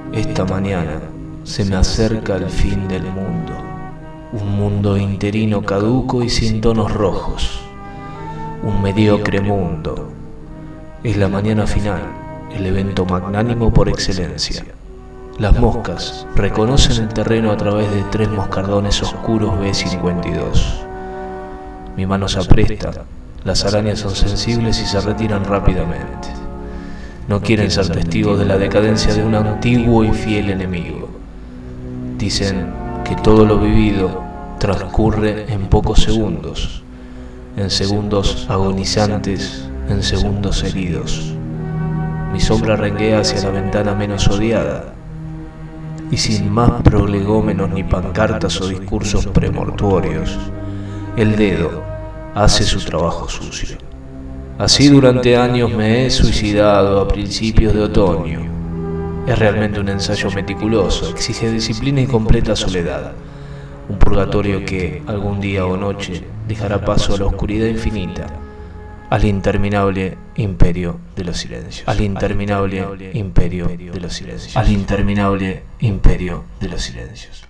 Esta mañana se me acerca el fin del mundo, un mundo interino caduco y sin tonos rojos, un mediocre mundo. Es la mañana final, el evento magnánimo por excelencia. Las moscas reconocen el terreno a través de 3 moscardones oscuros B-52. Mi mano se apresta, las arañas son sensibles y se retiran rápidamente. No quieren ser testigos de la decadencia de un antiguo y fiel enemigo. Dicen que todo lo vivido transcurre en pocos segundos, en segundos agonizantes, en segundos heridos. Mi sombra renguea hacia la ventana menos odiada, y sin más prolegómenos ni pancartas o discursos premortuorios, el dedo hace su trabajo sucio. Así durante años me he suicidado a principios de otoño. Es realmente un ensayo meticuloso, exige disciplina y completa soledad. Un purgatorio que, algún día o noche, dejará paso a la oscuridad infinita, al interminable imperio de los silencios. Al interminable imperio de los silencios. Al interminable imperio de los silencios.